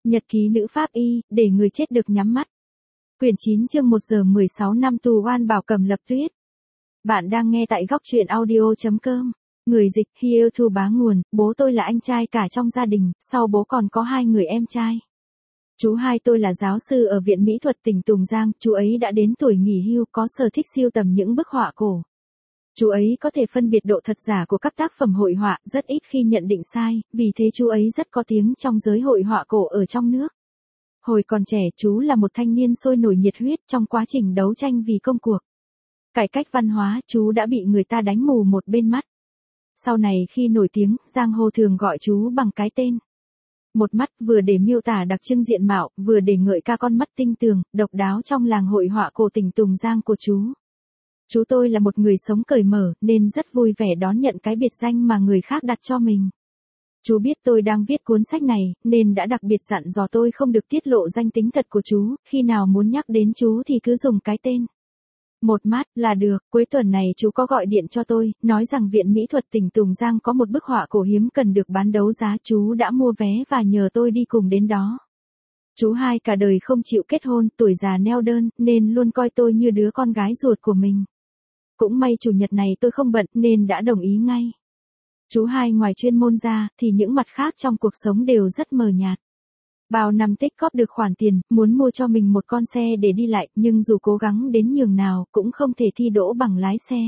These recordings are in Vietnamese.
Nhật ký nữ pháp y, để người chết được nhắm mắt. Quyển 9 chương 1 giờ 16 năm tù oan Bảo Cẩm Lập Tuyết. Bạn đang nghe tại góc truyện audio.com. Người dịch Hiêu Thu Bá nguồn, bố tôi là anh trai cả trong gia đình, sau bố còn có 2 người em trai. Chú hai tôi là giáo sư ở Viện Mỹ thuật tỉnh Tùng Giang, chú ấy đã đến tuổi nghỉ hưu, có sở thích sưu tầm những bức họa cổ. Chú ấy có thể phân biệt độ thật giả của các tác phẩm hội họa, rất ít khi nhận định sai, vì thế chú ấy rất có tiếng trong giới hội họa cổ ở trong nước. Hồi còn trẻ, chú là một thanh niên sôi nổi nhiệt huyết trong quá trình đấu tranh vì công cuộc cải cách văn hóa, chú đã bị người ta đánh mù một bên mắt. Sau này khi nổi tiếng, giang hồ thường gọi chú bằng cái tên một mắt, vừa để miêu tả đặc trưng diện mạo, vừa để ngợi ca con mắt tinh tường, độc đáo trong làng hội họa cổ tỉnh Tùng Giang của chú. Chú tôi là một người sống cởi mở, nên rất vui vẻ đón nhận cái biệt danh mà người khác đặt cho mình. Chú biết tôi đang viết cuốn sách này, nên đã đặc biệt dặn dò tôi không được tiết lộ danh tính thật của chú, khi nào muốn nhắc đến chú thì cứ dùng cái tên một mắt là được. Cuối tuần này chú có gọi điện cho tôi, nói rằng Viện Mỹ thuật tỉnh Tùng Giang có một bức họa cổ hiếm cần được bán đấu giá, chú đã mua vé và nhờ tôi đi cùng đến đó. Chú hai cả đời không chịu kết hôn, tuổi già neo đơn, nên luôn coi tôi như đứa con gái ruột của mình. Cũng may chủ nhật này tôi không bận, nên đã đồng ý ngay. Chú hai ngoài chuyên môn ra, thì những mặt khác trong cuộc sống đều rất mờ nhạt. Bao năm tích góp được khoản tiền, muốn mua cho mình một con xe để đi lại, nhưng dù cố gắng đến nhường nào, cũng không thể thi đỗ bằng lái xe.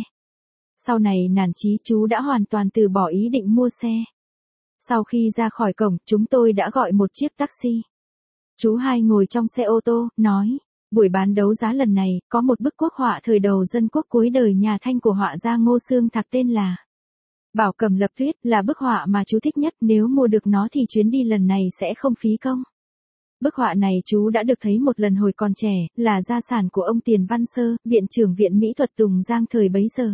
Sau này nản chí, chú đã hoàn toàn từ bỏ ý định mua xe. Sau khi ra khỏi cổng, chúng tôi đã gọi một chiếc taxi. Chú hai ngồi trong xe ô tô, nói, buổi bán đấu giá lần này, có một bức quốc họa thời đầu dân quốc cuối đời nhà Thanh của họa gia Ngô Xương Thạc tên là Bảo Cẩm Lập Tuyết, là bức họa mà chú thích nhất, nếu mua được nó thì chuyến đi lần này sẽ không phí công. Bức họa này chú đã được thấy một lần hồi còn trẻ, là gia sản của ông Tiền Văn Sơ, viện trưởng Viện Mỹ thuật Tùng Giang thời bấy giờ.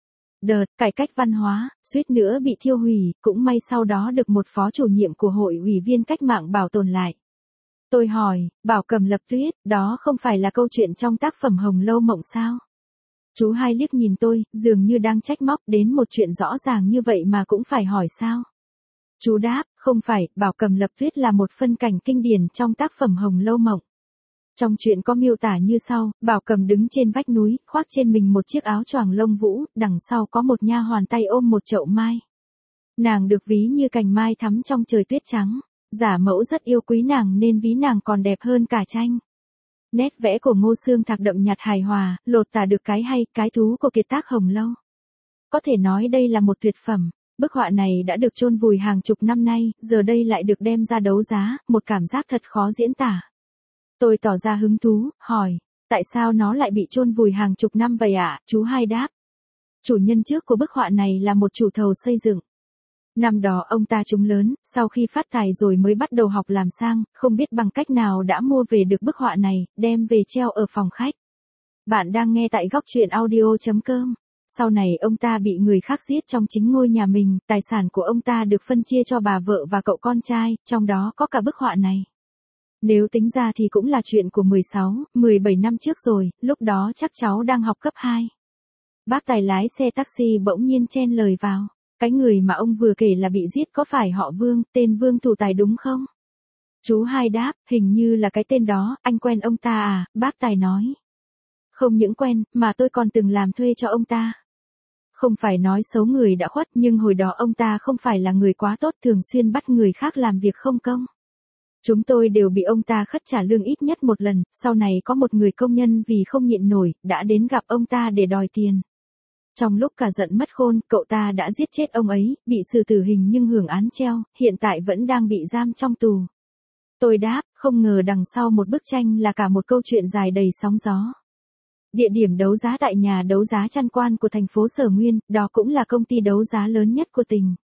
Đợt cải cách văn hóa, suýt nữa bị thiêu hủy, cũng may sau đó được một phó chủ nhiệm của Hội ủy viên cách mạng bảo tồn lại. Tôi hỏi, Bảo Cẩm Lập Tuyết, đó không phải là câu chuyện trong tác phẩm Hồng Lâu Mộng sao? Chú hai liếc nhìn tôi, dường như đang trách móc, đến một chuyện rõ ràng như vậy mà cũng phải hỏi sao? Chú đáp, không phải, Bảo Cẩm Lập Tuyết là một phân cảnh kinh điển trong tác phẩm Hồng Lâu Mộng. Trong chuyện có miêu tả như sau, Bảo Cẩm đứng trên vách núi, khoác trên mình một chiếc áo choàng lông vũ, đằng sau có một nha hoàn tay ôm một chậu mai. Nàng được ví như cành mai thắm trong trời tuyết trắng. Giả mẫu rất yêu quý nàng nên ví nàng còn đẹp hơn cả tranh. Nét vẽ của Ngô Xương Thạc đậm nhạt hài hòa, lột tả được cái hay, cái thú của kiệt tác Hồng Lâu. Có thể nói đây là một tuyệt phẩm. Bức họa này đã được chôn vùi hàng chục năm nay, giờ đây lại được đem ra đấu giá, một cảm giác thật khó diễn tả. Tôi tỏ ra hứng thú, hỏi, tại sao nó lại bị chôn vùi hàng chục năm vậy ạ? Chú hai đáp, chủ nhân trước của bức họa này là một chủ thầu xây dựng. Năm đó ông ta trúng lớn, sau khi phát tài rồi mới bắt đầu học làm sang, không biết bằng cách nào đã mua về được bức họa này, đem về treo ở phòng khách. Bạn đang nghe tại góc truyện audio.com. Sau này ông ta bị người khác giết trong chính ngôi nhà mình, tài sản của ông ta được phân chia cho bà vợ và cậu con trai, trong đó có cả bức họa này. Nếu tính ra thì cũng là chuyện của 16, 17 năm trước rồi, lúc đó chắc cháu đang học cấp 2. Bác tài lái xe taxi bỗng nhiên chen lời vào. Cái người mà ông vừa kể là bị giết có phải họ Vương, tên Vương Thủ Tài đúng không? Chú hai đáp, hình như là cái tên đó, anh quen ông ta à? Bác tài nói. Không những quen, mà tôi còn từng làm thuê cho ông ta. Không phải nói xấu người đã khuất, nhưng hồi đó ông ta không phải là người quá tốt, thường xuyên bắt người khác làm việc không công. Chúng tôi đều bị ông ta khất trả lương ít nhất một lần, sau này có một người công nhân vì không nhịn nổi, đã đến gặp ông ta để đòi tiền. Trong lúc cả giận mất khôn, cậu ta đã giết chết ông ấy, bị xử tử hình nhưng hưởng án treo, hiện tại vẫn đang bị giam trong tù. Tôi đáp, không ngờ đằng sau một bức tranh là cả một câu chuyện dài đầy sóng gió. Địa điểm đấu giá tại nhà đấu giá Trăn Quan của thành phố Sở Nguyên, đó cũng là công ty đấu giá lớn nhất của tỉnh.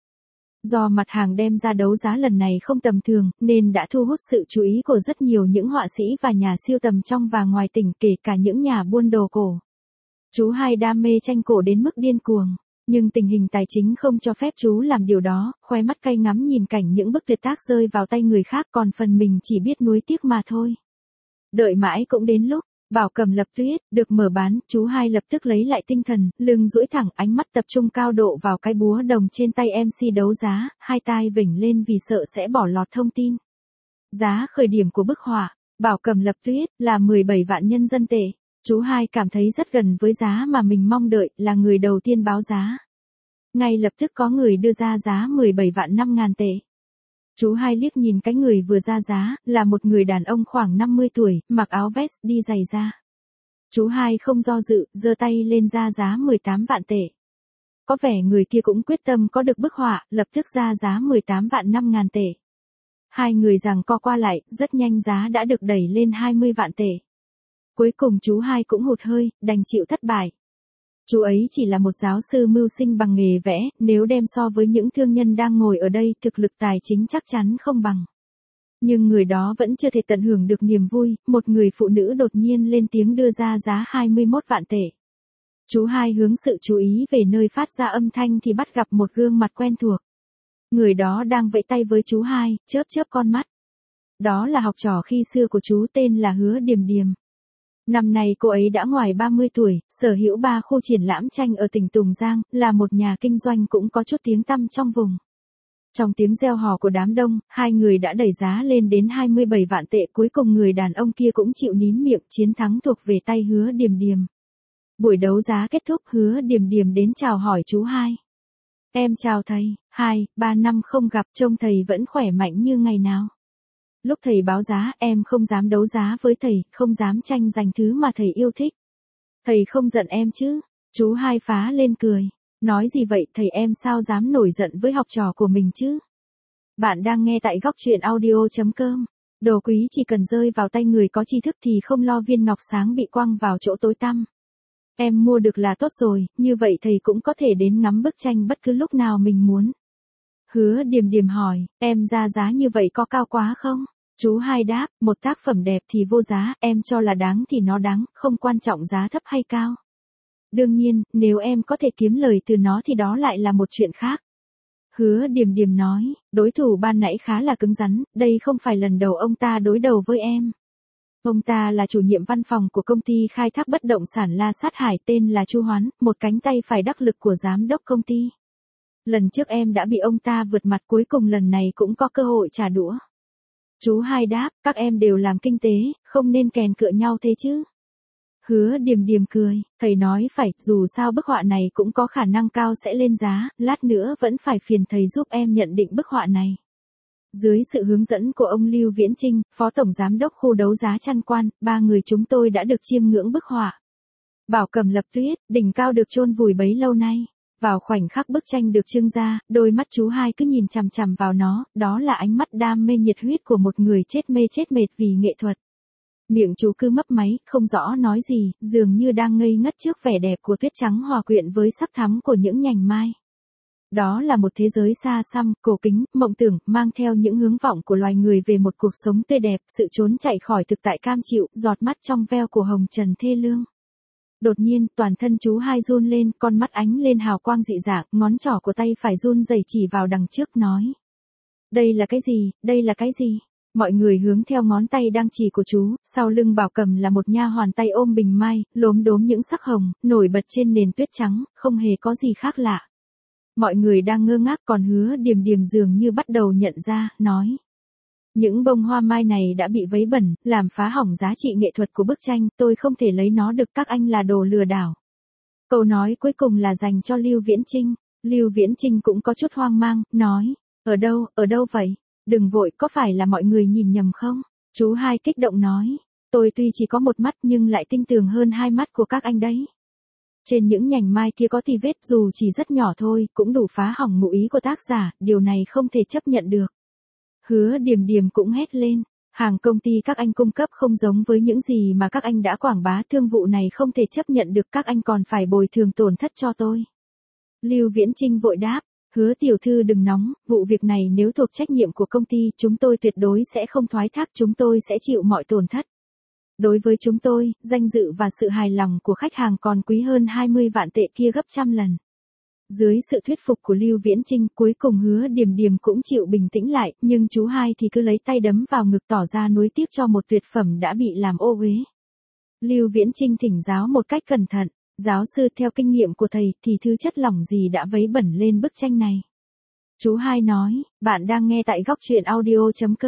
Do mặt hàng đem ra đấu giá lần này không tầm thường, nên đã thu hút sự chú ý của rất nhiều những họa sĩ và nhà sưu tầm trong và ngoài tỉnh, kể cả những nhà buôn đồ cổ. Chú hai đam mê tranh cổ đến mức điên cuồng, nhưng tình hình tài chính không cho phép chú làm điều đó, khoe mắt cay ngắm nhìn cảnh những bức tuyệt tác rơi vào tay người khác, còn phần mình chỉ biết nuối tiếc mà thôi. Đợi mãi cũng đến lúc Bảo Cẩm Lập Tuyết được mở bán, chú hai lập tức lấy lại tinh thần, lưng duỗi thẳng, ánh mắt tập trung cao độ vào cái búa đồng trên tay MC đấu giá, hai tai vểnh lên vì sợ sẽ bỏ lọt thông tin. Giá khởi điểm của bức họa Bảo Cầm Lập Tuyết là 17 vạn nhân dân tệ. Chú hai cảm thấy rất gần với giá mà mình mong đợi, là người đầu tiên báo giá. Ngay lập tức có người đưa ra giá 17 vạn 5.000 tệ. Chú hai liếc nhìn cái người vừa ra giá, là một người đàn ông khoảng 50 tuổi, mặc áo vest, đi giày da. Chú hai không do dự, giơ tay lên ra giá 18 vạn tệ. Có vẻ người kia cũng quyết tâm có được bức họa, lập tức ra giá 18 vạn 5.000 tệ. Hai người giằng co qua lại, rất nhanh giá đã được đẩy lên 20 vạn tệ. Cuối cùng chú hai cũng hụt hơi, đành chịu thất bại. Chú ấy chỉ là một giáo sư mưu sinh bằng nghề vẽ, nếu đem so với những thương nhân đang ngồi ở đây, thực lực tài chính chắc chắn không bằng. Nhưng người đó vẫn chưa thể tận hưởng được niềm vui, một người phụ nữ đột nhiên lên tiếng đưa ra giá 21 vạn tệ. Chú hai hướng sự chú ý về nơi phát ra âm thanh thì bắt gặp một gương mặt quen thuộc. Người đó đang vẫy tay với chú hai, chớp chớp con mắt. Đó là học trò khi xưa của chú, tên là Hứa Điềm Điềm. Năm nay cô ấy đã ngoài 30 tuổi, sở hữu 3 khu triển lãm tranh ở tỉnh Tùng Giang, là một nhà kinh doanh cũng có chút tiếng tăm trong vùng. Trong tiếng reo hò của đám đông, hai người đã đẩy giá lên đến 27 vạn tệ, cuối cùng người đàn ông kia cũng chịu nín miệng, chiến thắng thuộc về tay Hứa Điềm Điềm. Buổi đấu giá kết thúc, Hứa Điềm Điềm đến chào hỏi chú hai. Em chào thầy, 2-3 năm không gặp, trông thầy vẫn khỏe mạnh như ngày nào. Lúc thầy báo giá, em không dám đấu giá với thầy, không dám tranh giành thứ mà thầy yêu thích. Thầy không giận em chứ? Chú hai phá lên cười. Nói gì vậy thầy, em sao dám nổi giận với học trò của mình chứ? Bạn đang nghe tại góc truyện audio.com. Đồ quý chỉ cần rơi vào tay người có tri thức thì không lo viên ngọc sáng bị quăng vào chỗ tối tăm. Em mua được là tốt rồi, như vậy thầy cũng có thể đến ngắm bức tranh bất cứ lúc nào mình muốn. Hứa Điềm Điềm hỏi, em ra giá như vậy có cao quá không? Chú hai đáp, một tác phẩm đẹp thì vô giá, em cho là đáng thì nó đáng, không quan trọng giá thấp hay cao. Đương nhiên, nếu em có thể kiếm lời từ nó thì đó lại là một chuyện khác. Hứa Điềm Điềm nói, đối thủ ban nãy khá là cứng rắn, đây không phải lần đầu ông ta đối đầu với em. Ông ta là chủ nhiệm văn phòng của công ty khai thác bất động sản La Sát Hải, tên là Chu Hoán, một cánh tay phải đắc lực của giám đốc công ty. Lần trước em đã bị ông ta vượt mặt, cuối cùng lần này cũng có cơ hội trả đũa. Chú hai đáp, các em đều làm kinh tế, không nên kèn cựa nhau thế chứ. Hứa Điềm Điềm cười, thầy nói phải, dù sao bức họa này cũng có khả năng cao sẽ lên giá, lát nữa vẫn phải phiền thầy giúp em nhận định bức họa này. Dưới sự hướng dẫn của ông Lưu Viễn Trinh, Phó Tổng Giám đốc khu đấu giá Trăn Quan, 3 người chúng tôi đã được chiêm ngưỡng bức họa Bảo Cầm Lập Tuyết, đỉnh cao được chôn vùi bấy lâu nay. Vào khoảnh khắc bức tranh được trưng ra, đôi mắt chú hai cứ nhìn chằm chằm vào nó, đó là ánh mắt đam mê nhiệt huyết của một người chết mê chết mệt vì nghệ thuật. Miệng chú cứ mấp máy, không rõ nói gì, dường như đang ngây ngất trước vẻ đẹp của tuyết trắng hòa quyện với sắc thắm của những nhành mai. Đó là một thế giới xa xăm, cổ kính, mộng tưởng, mang theo những hướng vọng của loài người về một cuộc sống tươi đẹp, sự trốn chạy khỏi thực tại cam chịu, giọt mắt trong veo của hồng trần thê lương. Đột nhiên, toàn thân chú hai run lên, con mắt ánh lên hào quang dị dạng, ngón trỏ của tay phải run rẩy chỉ vào đằng trước nói. Đây là cái gì, đây là cái gì? Mọi người hướng theo ngón tay đang chỉ của chú, sau lưng Bảo Cầm là một nha hoàn tay ôm bình mai, lốm đốm những sắc hồng, nổi bật trên nền tuyết trắng, không hề có gì khác lạ. Mọi người đang ngơ ngác, còn Hứa Điềm Điềm dường như bắt đầu nhận ra, nói. Những bông hoa mai này đã bị vấy bẩn, làm phá hỏng giá trị nghệ thuật của bức tranh, tôi không thể lấy nó được, các anh là đồ lừa đảo. Câu nói cuối cùng là dành cho Lưu Viễn Trinh. Lưu Viễn Trinh cũng có chút hoang mang, nói, ở đâu vậy? Đừng vội, có phải là mọi người nhìn nhầm không? Chú hai kích động nói, tôi tuy chỉ có một mắt nhưng lại tinh tường hơn hai mắt của các anh đấy. Trên những nhành mai kia có tì vết, dù chỉ rất nhỏ thôi, cũng đủ phá hỏng ngụ ý của tác giả, điều này không thể chấp nhận được. Hứa Điềm Điềm cũng hét lên, hàng công ty các anh cung cấp không giống với những gì mà các anh đã quảng bá, thương vụ này không thể chấp nhận được, các anh còn phải bồi thường tổn thất cho tôi. Lưu Viễn Trinh vội đáp, Hứa tiểu thư đừng nóng, vụ việc này nếu thuộc trách nhiệm của công ty, chúng tôi tuyệt đối sẽ không thoái thác, chúng tôi sẽ chịu mọi tổn thất. Đối với chúng tôi, danh dự và sự hài lòng của khách hàng còn quý hơn 20 vạn tệ kia gấp trăm lần. Dưới sự thuyết phục của Lưu Viễn Trinh, cuối cùng Hứa Điềm Điềm cũng chịu bình tĩnh lại, nhưng chú hai thì cứ lấy tay đấm vào ngực tỏ ra nuối tiếc cho một tuyệt phẩm đã bị làm ô uế. Lưu Viễn Trinh thỉnh giáo một cách cẩn thận, giáo sư theo kinh nghiệm của thầy thì thứ chất lỏng gì đã vấy bẩn lên bức tranh này. Chú hai nói, bạn đang nghe tại góc truyện audio.com.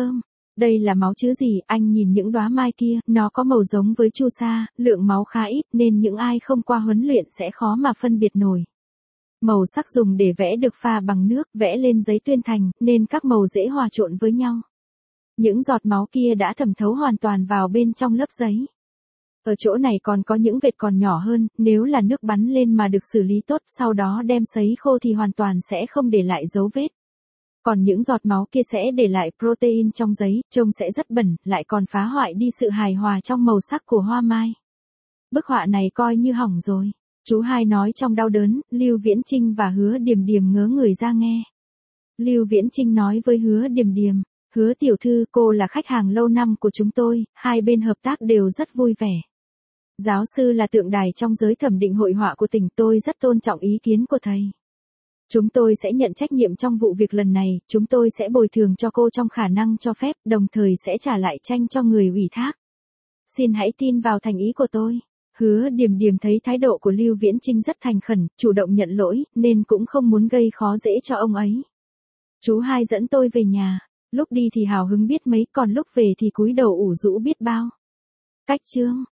Đây là máu chứ gì, anh nhìn những đóa mai kia, nó có màu giống với chu sa, lượng máu khá ít nên những ai không qua huấn luyện sẽ khó mà phân biệt nổi. Màu sắc dùng để vẽ được pha bằng nước, vẽ lên giấy tuyên thành, nên các màu dễ hòa trộn với nhau. Những giọt máu kia đã thẩm thấu hoàn toàn vào bên trong lớp giấy. Ở chỗ này còn có những vệt còn nhỏ hơn, nếu là nước bắn lên mà được xử lý tốt, sau đó đem sấy khô thì hoàn toàn sẽ không để lại dấu vết. Còn những giọt máu kia sẽ để lại protein trong giấy, trông sẽ rất bẩn, lại còn phá hoại đi sự hài hòa trong màu sắc của hoa mai. Bức họa này coi như hỏng rồi. Chú hai nói trong đau đớn. Lưu Viễn Chinh và Hứa Điềm Điềm ngớ người ra nghe. Lưu Viễn Chinh nói với Hứa Điềm Điềm, Hứa tiểu thư, cô là khách hàng lâu năm của chúng tôi, hai bên hợp tác đều rất vui vẻ. Giáo sư là tượng đài trong giới thẩm định hội họa của tỉnh, tôi rất tôn trọng ý kiến của thầy. Chúng tôi sẽ nhận trách nhiệm trong vụ việc lần này, chúng tôi sẽ bồi thường cho cô trong khả năng cho phép, đồng thời sẽ trả lại tranh cho người ủy thác. Xin hãy tin vào thành ý của tôi. Hứa Điềm Điềm thấy thái độ của Lưu Viễn Chinh rất thành khẩn, chủ động nhận lỗi, nên cũng không muốn gây khó dễ cho ông ấy. Chú hai dẫn tôi về nhà, lúc đi thì hào hứng biết mấy, còn lúc về thì cúi đầu ủ rũ biết bao. Cách chương